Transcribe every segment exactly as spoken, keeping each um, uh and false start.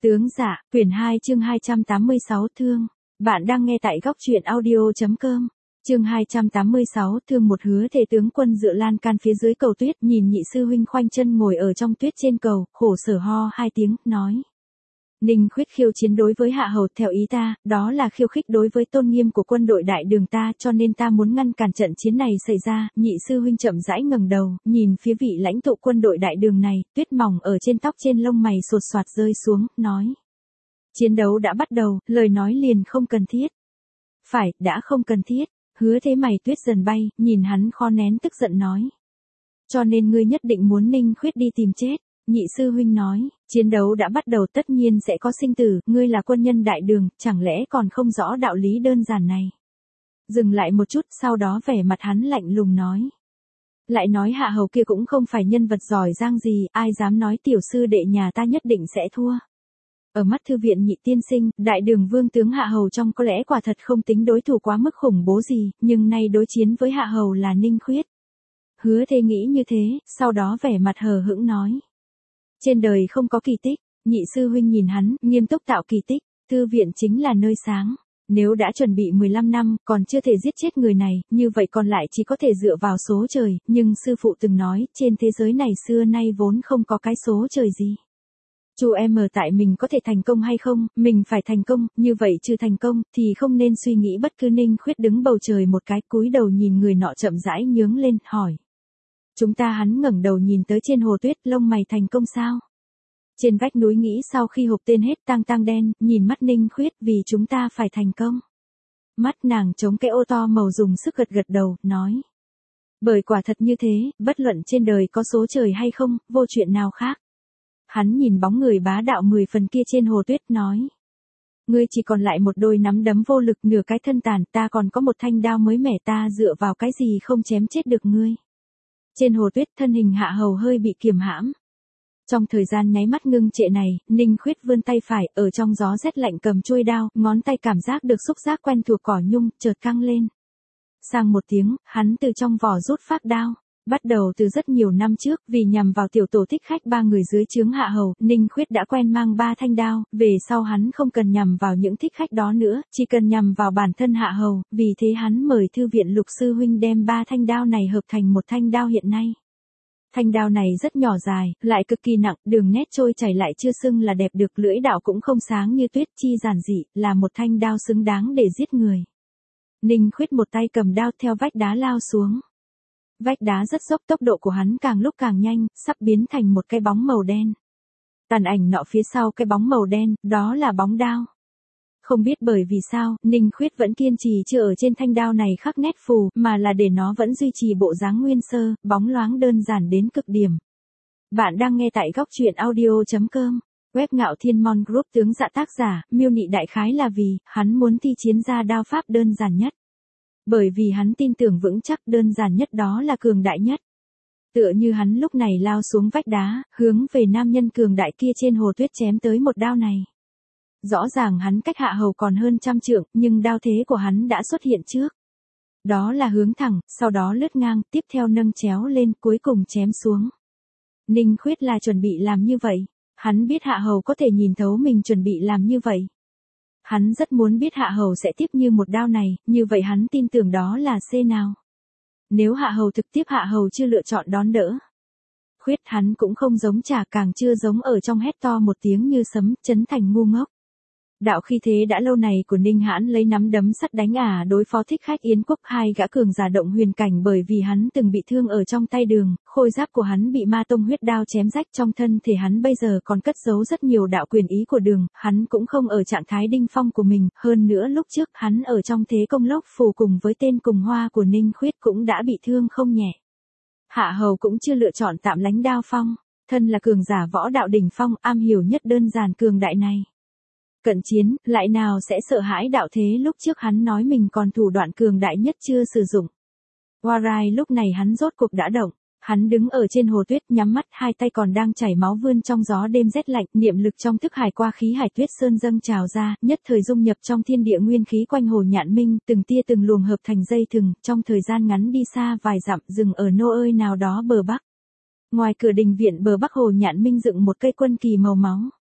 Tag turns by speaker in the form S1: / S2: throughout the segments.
S1: Tướng dạ, quyển hai chương hai trăm tám mươi sáu thương. Bạn đang nghe tại góc truyện audio.com. Chương hai trăm tám mươi sáu thương. Một hứa thể tướng quân dựa lan can phía dưới cầu tuyết, nhìn nhị sư huynh khoanh chân ngồi ở trong tuyết trên cầu, khổ sở ho hai tiếng, nói. Ninh Khuyết khiêu chiến đối với Hạ Hầu, theo ý ta, đó là khiêu khích đối với tôn nghiêm của quân đội đại đường ta, cho nên ta muốn ngăn cản trận chiến này xảy ra. Nhị sư huynh chậm rãi ngẩng đầu, nhìn phía vị lãnh tụ quân đội đại đường này, tuyết mỏng ở trên tóc trên lông mày sột soạt rơi xuống, nói. Chiến đấu đã bắt đầu, lời nói liền không cần thiết. Phải, đã không cần thiết. Hứa thế mày tuyết dần bay, nhìn hắn khó nén tức giận nói. Cho nên ngươi nhất định muốn Ninh Khuyết đi tìm chết. Nhị sư huynh nói, chiến đấu đã bắt đầu tất nhiên sẽ có sinh tử, ngươi là quân nhân đại đường, chẳng lẽ còn không rõ đạo lý đơn giản này. Dừng lại một chút, sau đó vẻ mặt hắn lạnh lùng nói. Lại nói Hạ Hầu kia cũng không phải nhân vật giỏi giang gì, ai dám nói tiểu sư đệ nhà ta nhất định sẽ thua. Ở mắt thư viện nhị tiên sinh, đại đường vương tướng Hạ Hầu trong có lẽ quả thật không tính đối thủ quá mức khủng bố gì, nhưng nay đối chiến với Hạ Hầu là Ninh Khuyết. Hứa thế nghĩ như thế, sau đó vẻ mặt hờ hững nói. Trên đời không có kỳ tích, nhị sư huynh nhìn hắn, nghiêm túc tạo kỳ tích, thư viện chính là nơi sáng. Nếu đã chuẩn bị mười lăm năm, còn chưa thể giết chết người này, như vậy còn lại chỉ có thể dựa vào số trời, nhưng sư phụ từng nói, trên thế giới này xưa nay vốn không có cái số trời gì. Chu em ở tại mình có thể thành công hay không, mình phải thành công, như vậy chưa thành công, thì không nên suy nghĩ bất cứ. Ninh Khuyết đứng bầu trời một cái, cúi đầu nhìn người nọ chậm rãi nhướng lên, hỏi. Chúng ta hắn ngẩng đầu nhìn tới trên hồ tuyết, lông mày thành công sao? Trên vách núi nghĩ sau khi hộp tên hết tang tang đen, nhìn mắt Ninh Khuyết vì chúng ta phải thành công. Mắt nàng chống cái ô to màu dùng sức gật gật đầu, nói. Bởi quả thật như thế, bất luận trên đời có số trời hay không, vô chuyện nào khác. Hắn nhìn bóng người bá đạo mười phần kia trên hồ tuyết, nói. Ngươi chỉ còn lại một đôi nắm đấm vô lực, nửa cái thân tàn, ta còn có một thanh đao mới mẻ, ta dựa vào cái gì không chém chết được ngươi. Trên hồ tuyết thân hình Hạ Hầu hơi bị kiềm hãm. Trong thời gian nháy mắt ngưng trệ này, Ninh Khuyết vươn tay phải, ở trong gió rét lạnh cầm chuôi đao, ngón tay cảm giác được xúc giác quen thuộc cỏ nhung, chợt căng lên. Sang một tiếng, hắn từ trong vỏ rút phác đao. Bắt đầu từ rất nhiều năm trước, vì nhằm vào tiểu tổ thích khách ba người dưới trướng Hạ Hầu, Ninh Khuyết đã quen mang ba thanh đao, về sau hắn không cần nhằm vào những thích khách đó nữa, chỉ cần nhằm vào bản thân Hạ Hầu, vì thế hắn mời thư viện Lục sư huynh đem ba thanh đao này hợp thành một thanh đao hiện nay. Thanh đao này rất nhỏ dài, lại cực kỳ nặng, đường nét trôi chảy lại chưa xưng là đẹp được, lưỡi đạo cũng không sáng như tuyết, chi giản dị, là một thanh đao xứng đáng để giết người. Ninh Khuyết một tay cầm đao theo vách đá lao xuống. Vách đá rất dốc, tốc độ của hắn càng lúc càng nhanh, sắp biến thành một cái bóng màu đen. Tàn ảnh nọ phía sau cái bóng màu đen, đó là bóng đao. Không biết bởi vì sao, Ninh Khuyết vẫn kiên trì chưa ở trên thanh đao này khắc nét phù, mà là để nó vẫn duy trì bộ dáng nguyên sơ, bóng loáng đơn giản đến cực điểm. Bạn đang nghe tại góc truyện audio.com, web Ngạo Thiên Mon Group. Tướng dạ tác giả, miêu nị đại khái là vì, hắn muốn thi chiến ra đao pháp đơn giản nhất. Bởi vì hắn tin tưởng vững chắc đơn giản nhất đó là cường đại nhất. Tựa như hắn lúc này lao xuống vách đá, hướng về nam nhân cường đại kia trên hồ tuyết chém tới một đao này. Rõ ràng hắn cách Hạ Hầu còn hơn trăm trượng, nhưng đao thế của hắn đã xuất hiện trước. Đó là hướng thẳng, sau đó lướt ngang, tiếp theo nâng chéo lên, cuối cùng chém xuống. Ninh Khuyết là chuẩn bị làm như vậy. Hắn biết Hạ Hầu có thể nhìn thấu mình chuẩn bị làm như vậy. Hắn rất muốn biết Hạ Hầu sẽ tiếp như một đao này, như vậy hắn tin tưởng đó là C nào. Nếu Hạ Hầu thực tiếp, Hạ Hầu chưa lựa chọn đón đỡ. Khuyết hắn cũng không giống trả, càng chưa giống ở trong hét to một tiếng như sấm, chấn thành ngu ngốc. Đạo khi thế đã lâu này của Ninh Hãn lấy nắm đấm sắt đánh ả đối phó thích khách Yến Quốc, hai gã cường giả động huyền cảnh, bởi vì hắn từng bị thương ở trong tay đường, khôi giáp của hắn bị ma tông huyết đao chém rách, trong thân thể hắn bây giờ còn cất giấu rất nhiều đạo quyền ý của đường, hắn cũng không ở trạng thái đỉnh phong của mình, hơn nữa lúc trước hắn ở trong thế công lốc phù cùng với tên cùng hoa của Ninh Khuyết cũng đã bị thương không nhẹ. Hạ Hầu cũng chưa lựa chọn tạm lánh đao phong, thân là cường giả võ đạo đỉnh phong, am hiểu nhất đơn giản cường đại này. Cận chiến, lại nào sẽ sợ hãi đạo thế lúc trước hắn nói mình còn thủ đoạn cường đại nhất chưa sử dụng. Warai lúc này hắn rốt cuộc đã động, hắn đứng ở trên hồ tuyết nhắm mắt, hai tay còn đang chảy máu vươn trong gió đêm rét lạnh, niệm lực trong thức hải qua khí hải tuyết sơn dâng trào ra, nhất thời dung nhập trong thiên địa nguyên khí quanh Hồ Nhạn Minh, từng tia từng luồng hợp thành dây thừng, trong thời gian ngắn đi xa vài dặm, dừng ở nô ơi nào đó bờ bắc. Ngoài cửa đình viện bờ bắc Hồ Nhạn Minh dựng một cây quân kỳ màu máu.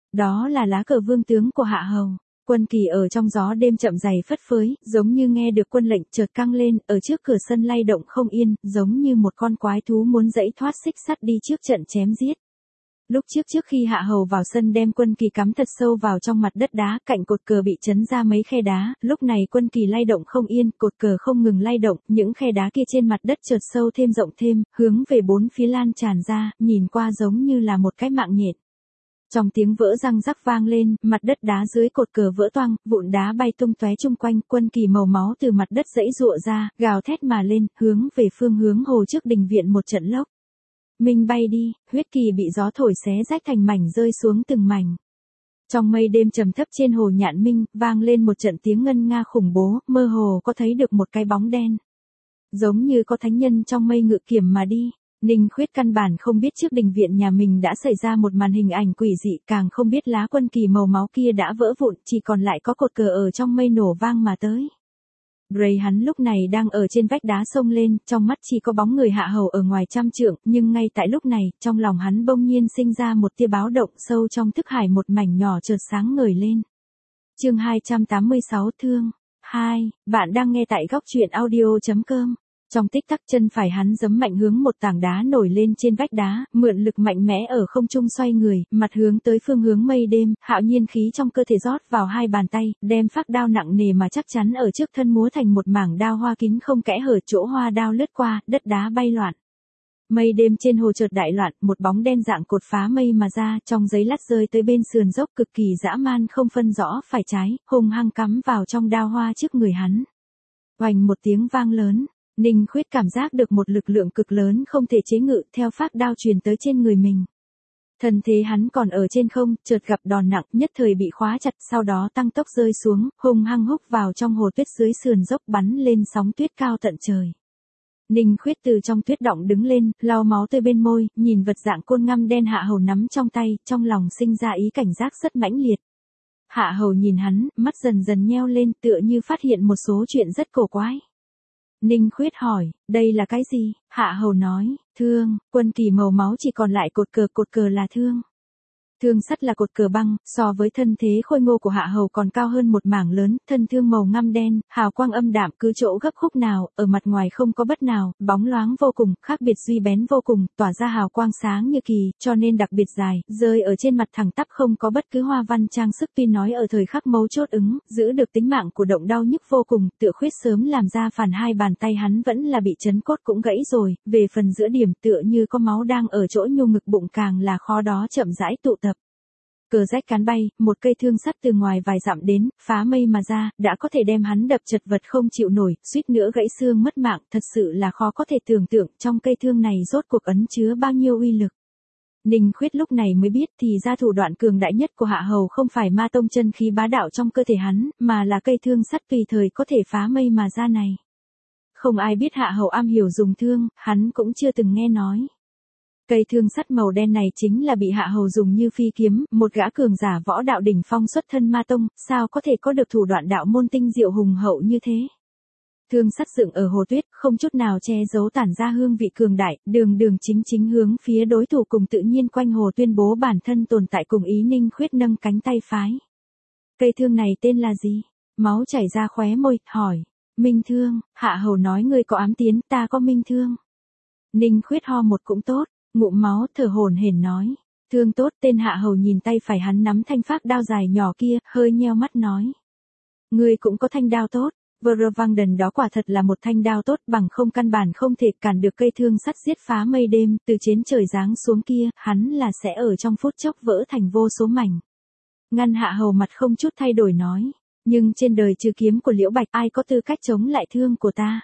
S1: Đó là lá cờ vương tướng của Hạ Hầu. Quân kỳ ở trong gió đêm chậm rày phất phới, giống như nghe được quân lệnh chợt căng lên, ở trước cửa sân lay động không yên, giống như một con quái thú muốn giãy thoát xích sắt đi trước trận chém giết. Lúc trước trước khi Hạ Hầu vào sân đem quân kỳ cắm thật sâu vào trong mặt đất đá, cạnh cột cờ bị chấn ra mấy khe đá, lúc này quân kỳ lay động không yên, cột cờ không ngừng lay động, những khe đá kia trên mặt đất chợt sâu thêm rộng thêm, hướng về bốn phía lan tràn ra, nhìn qua giống như là một cái mạng nhện. Trong tiếng vỡ răng rắc vang lên, mặt đất đá dưới cột cờ vỡ toang, vụn đá bay tung tóe chung quanh, quân kỳ màu máu từ mặt đất giãy giụa ra, gào thét mà lên, hướng về phương hướng hồ trước đình viện một trận lốc. Minh bay đi, huyết kỳ bị gió thổi xé rách thành mảnh rơi xuống từng mảnh. Trong mây đêm trầm thấp trên hồ Nhạn Minh, vang lên một trận tiếng ngân nga khủng bố, mơ hồ có thấy được một cái bóng đen. Giống như có thánh nhân trong mây ngự kiểm mà đi. Ninh Khuyết căn bản không biết trước đình viện nhà mình đã xảy ra một màn hình ảnh quỷ dị, càng không biết lá quân kỳ màu máu kia đã vỡ vụn, chỉ còn lại có cột cờ ở trong mây nổ vang mà tới. Gray hắn lúc này đang ở trên vách đá sông lên, trong mắt chỉ có bóng người Hạ Hầu ở ngoài trăm trượng, nhưng ngay tại lúc này, trong lòng hắn bỗng nhiên sinh ra một tia báo động, sâu trong thức hải một mảnh nhỏ chợt sáng ngời lên. Chương hai trăm tám mươi sáu Thương hai, bạn đang nghe tại góc truyện audio chấm com. Trong tích tắc chân phải hắn giẫm mạnh hướng một tảng đá nổi lên trên vách đá, mượn lực mạnh mẽ ở không trung xoay người, mặt hướng tới phương hướng mây đêm, hạo nhiên khí trong cơ thể rót vào hai bàn tay, đem phác đao nặng nề mà chắc chắn ở trước thân múa thành một mảng đao hoa kín không kẽ hở, chỗ hoa đao lướt qua, đất đá bay loạn. Mây đêm trên hồ chợt đại loạn, một bóng đen dạng cột phá mây mà ra, trong giấy lát rơi tới bên sườn dốc cực kỳ dã man không phân rõ phải trái, hung hăng cắm vào trong đao hoa trước người hắn. Oành một tiếng vang lớn. Ninh Khuyết cảm giác được một lực lượng cực lớn không thể chế ngự theo phác đao truyền tới trên người mình. Thân thế hắn còn ở trên không, chợt gặp đòn nặng, nhất thời bị khóa chặt, sau đó tăng tốc rơi xuống, hung hăng húc vào trong hồ tuyết dưới sườn dốc bắn lên sóng tuyết cao tận trời. Ninh Khuyết từ trong tuyết động đứng lên, lau máu tươi bên môi, nhìn vật dạng côn ngăm đen Hạ Hầu nắm trong tay, trong lòng sinh ra ý cảnh giác rất mãnh liệt. Hạ Hầu nhìn hắn, mắt dần dần nheo lên, tựa như phát hiện một số chuyện rất cổ quái. Ninh Khuyết hỏi, đây là cái gì? Hạ Hầu nói, thương, quân kỳ màu máu chỉ còn lại cột cờ, cột cờ là thương. Thương sắt là cột cờ băng, so với thân thế khôi ngô của Hạ Hầu còn cao hơn một mảng lớn, thân thương màu ngăm đen, hào quang âm đạm cứ chỗ gấp khúc nào, ở mặt ngoài không có bất nào, bóng loáng vô cùng, khác biệt duy bén vô cùng, tỏa ra hào quang sáng như kỳ, cho nên đặc biệt dài, rơi ở trên mặt thẳng tắp không có bất cứ hoa văn trang sức, tuy nói ở thời khắc mấu chốt ứng, giữ được tính mạng của động đau nhức vô cùng, tựa Khuyết sớm làm ra phản hai bàn tay hắn vẫn là bị chấn cốt cũng gãy rồi, về phần giữa điểm tựa như có máu đang ở chỗ nhu ngực bụng càng là khó đó chậm rãi tụ tập. Cờ rách cán bay, một cây thương sắt từ ngoài vài dặm đến, phá mây mà ra, đã có thể đem hắn đập chật vật không chịu nổi, suýt nữa gãy xương mất mạng, thật sự là khó có thể tưởng tượng trong cây thương này rốt cuộc ẩn chứa bao nhiêu uy lực. Ninh Khuyết lúc này mới biết thì ra thủ đoạn cường đại nhất của Hạ Hầu không phải ma tông chân khí bá đạo trong cơ thể hắn, mà là cây thương sắt tùy thời có thể phá mây mà ra này. Không ai biết Hạ Hầu am hiểu dùng thương, hắn cũng chưa từng nghe nói. Cây thương sắt màu đen này chính là bị Hạ Hầu dùng như phi kiếm, một gã cường giả võ đạo đỉnh phong xuất thân ma tông, sao có thể có được thủ đoạn đạo môn tinh diệu hùng hậu như thế. Thương sắt dựng ở hồ tuyết, không chút nào che giấu tản ra hương vị cường đại, đường đường chính chính hướng phía đối thủ cùng tự nhiên quanh hồ tuyên bố bản thân tồn tại cùng ý. Ninh Khuyết nâng cánh tay phái. Cây thương này tên là gì? Máu chảy ra khóe môi, hỏi. Minh thương, Hạ Hầu nói ngươi có ám tiến, ta có minh thương. Ninh Khuyết ho một cũng tốt. Ngụm máu thở hổn hển nói, thương tốt. Tên Hạ Hầu nhìn tay phải hắn nắm thanh phác đao dài nhỏ kia, hơi nheo mắt nói. Ngươi cũng có thanh đao tốt, Vervangden đó quả thật là một thanh đao tốt, bằng không căn bản không thể cản được cây thương sắt giết phá mây đêm, từ trên trời giáng xuống kia, hắn là sẽ ở trong phút chốc vỡ thành vô số mảnh. Ngăn Hạ Hầu mặt không chút thay đổi nói, nhưng trên đời trừ kiếm của Liễu Bạch ai có tư cách chống lại thương của ta.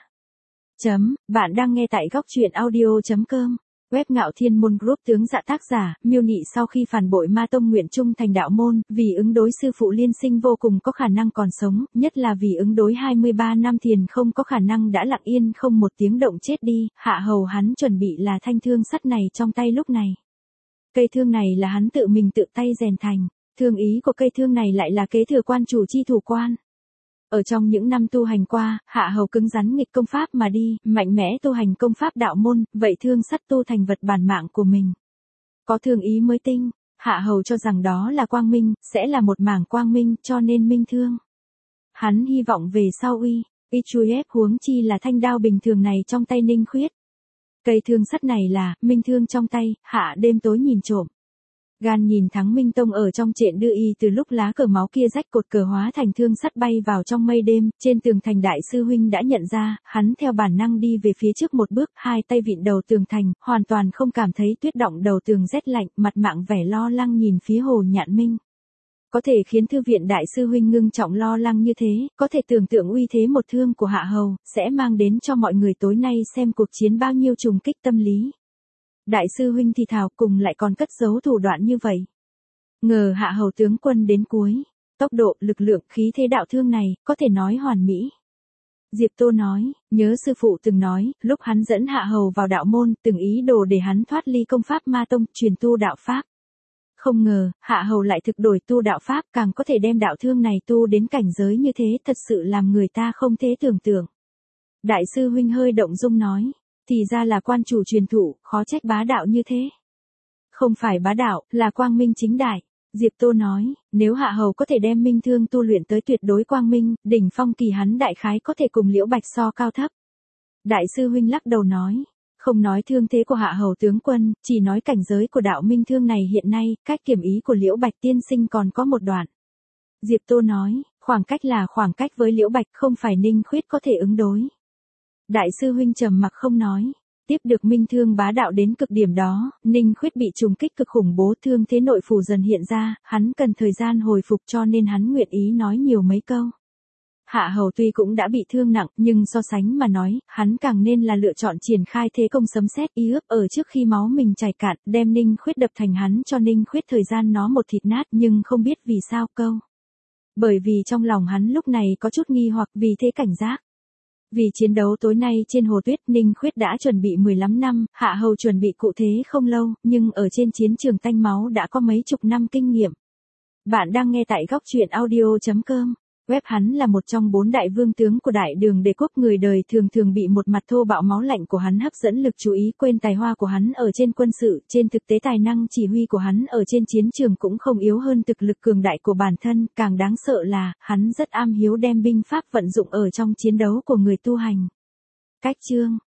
S1: Chấm, bạn đang nghe tại góc truyện audio chấm com. Web Ngạo Thiên Môn Group tướng dạ tác giả, miêu nị sau khi phản bội ma tông nguyện trung thành đạo môn, vì ứng đối sư phụ liên sinh vô cùng có khả năng còn sống, nhất là vì ứng đối hai mươi ba năm thiền không có khả năng đã lặng yên không một tiếng động chết đi, Hạ Hầu hắn chuẩn bị là thanh thương sắt này trong tay lúc này. Cây thương này là hắn tự mình tự tay rèn thành, thương ý của cây thương này lại là kế thừa quan chủ chi thủ quan. Ở trong những năm tu hành qua, Hạ Hầu cứng rắn nghịch công pháp mà đi, mạnh mẽ tu hành công pháp đạo môn, vậy thương sắt tu thành vật bản mạng của mình. Có thương ý mới tinh, Hạ hầu cho rằng đó là quang minh, sẽ là một mảng quang minh, cho nên minh thương. Hắn hy vọng về sau uy, uy chui ép huống chi là thanh đao bình thường này trong tay Ninh Khuyết. Cây thương sắt này là, minh thương trong tay, hạ đêm tối nhìn trộm. Gan nhìn thắng Minh Tông ở trong trện đưa y từ lúc lá cờ máu kia rách cột cờ hóa thành thương sắt bay vào trong mây đêm, trên tường thành đại sư huynh đã nhận ra, hắn theo bản năng đi về phía trước một bước, hai tay vịn đầu tường thành, hoàn toàn không cảm thấy tuyết động đầu tường rét lạnh, mặt mạng vẻ lo lắng nhìn phía Hồ Nhạn Minh. Có thể khiến thư viện đại sư huynh ngưng trọng lo lắng như thế, có thể tưởng tượng uy thế một thương của Hạ Hầu, sẽ mang đến cho mọi người tối nay xem cuộc chiến bao nhiêu trùng kích tâm lý. Đại sư huynh thì thào cùng lại còn cất giấu thủ đoạn như vậy. Ngờ Hạ Hầu tướng quân đến cuối, tốc độ, lực lượng, khí thế đạo thương này, có thể nói hoàn mỹ. Diệp Tô nói, nhớ sư phụ từng nói, lúc hắn dẫn Hạ Hầu vào đạo môn, từng ý đồ để hắn thoát ly công pháp ma tông, truyền tu đạo pháp. Không ngờ, Hạ Hầu lại thực đổi tu đạo pháp, càng có thể đem đạo thương này tu đến cảnh giới như thế, thật sự làm người ta không thể tưởng tượng. Đại sư huynh hơi động dung nói, thì ra là quan chủ truyền thụ, khó trách bá đạo như thế. Không phải bá đạo, là quang minh chính đại. Diệp Tô nói, nếu Hạ Hầu có thể đem minh thương tu luyện tới tuyệt đối quang minh, đỉnh phong kỳ hắn đại khái có thể cùng Liễu Bạch so cao thấp. Đại sư huynh lắc đầu nói, không nói thương thế của Hạ Hầu tướng quân, chỉ nói cảnh giới của đạo minh thương này hiện nay, cách kiểm ý của Liễu Bạch tiên sinh còn có một đoạn. Diệp Tô nói, khoảng cách là khoảng cách với Liễu Bạch, không phải Ninh Khuyết có thể ứng đối. Đại sư huynh trầm mặc không nói, tiếp được minh thương bá đạo đến cực điểm đó, Ninh Khuyết bị trùng kích cực khủng bố, thương thế nội phủ dần hiện ra, hắn cần thời gian hồi phục cho nên hắn nguyện ý nói nhiều mấy câu. Hạ Hầu tuy cũng đã bị thương nặng, nhưng so sánh mà nói, hắn càng nên là lựa chọn triển khai thế công sấm sét y ướp ở trước khi máu mình chảy cạn, đem Ninh Khuyết đập thành hắn cho Ninh Khuyết thời gian nó một thịt nát, nhưng không biết vì sao câu. Bởi vì trong lòng hắn lúc này có chút nghi hoặc, vì thế cảnh giác. Vì chiến đấu tối nay trên hồ tuyết, Ninh Khuyết đã chuẩn bị mười lăm năm, Hạ Hầu chuẩn bị cụ thế không lâu, nhưng ở trên chiến trường tanh máu đã có mấy chục năm kinh nghiệm. Bạn đang nghe tại góc truyện audio chấm com. Web hắn là một trong bốn đại vương tướng của Đại Đường Đế quốc, người đời thường thường bị một mặt thô bạo máu lạnh của hắn hấp dẫn lực chú ý, quên tài hoa của hắn ở trên quân sự, trên thực tế tài năng chỉ huy của hắn ở trên chiến trường cũng không yếu hơn thực lực cường đại của bản thân, càng đáng sợ là, hắn rất am hiếu đem binh pháp vận dụng ở trong chiến đấu của người tu hành. Cách chương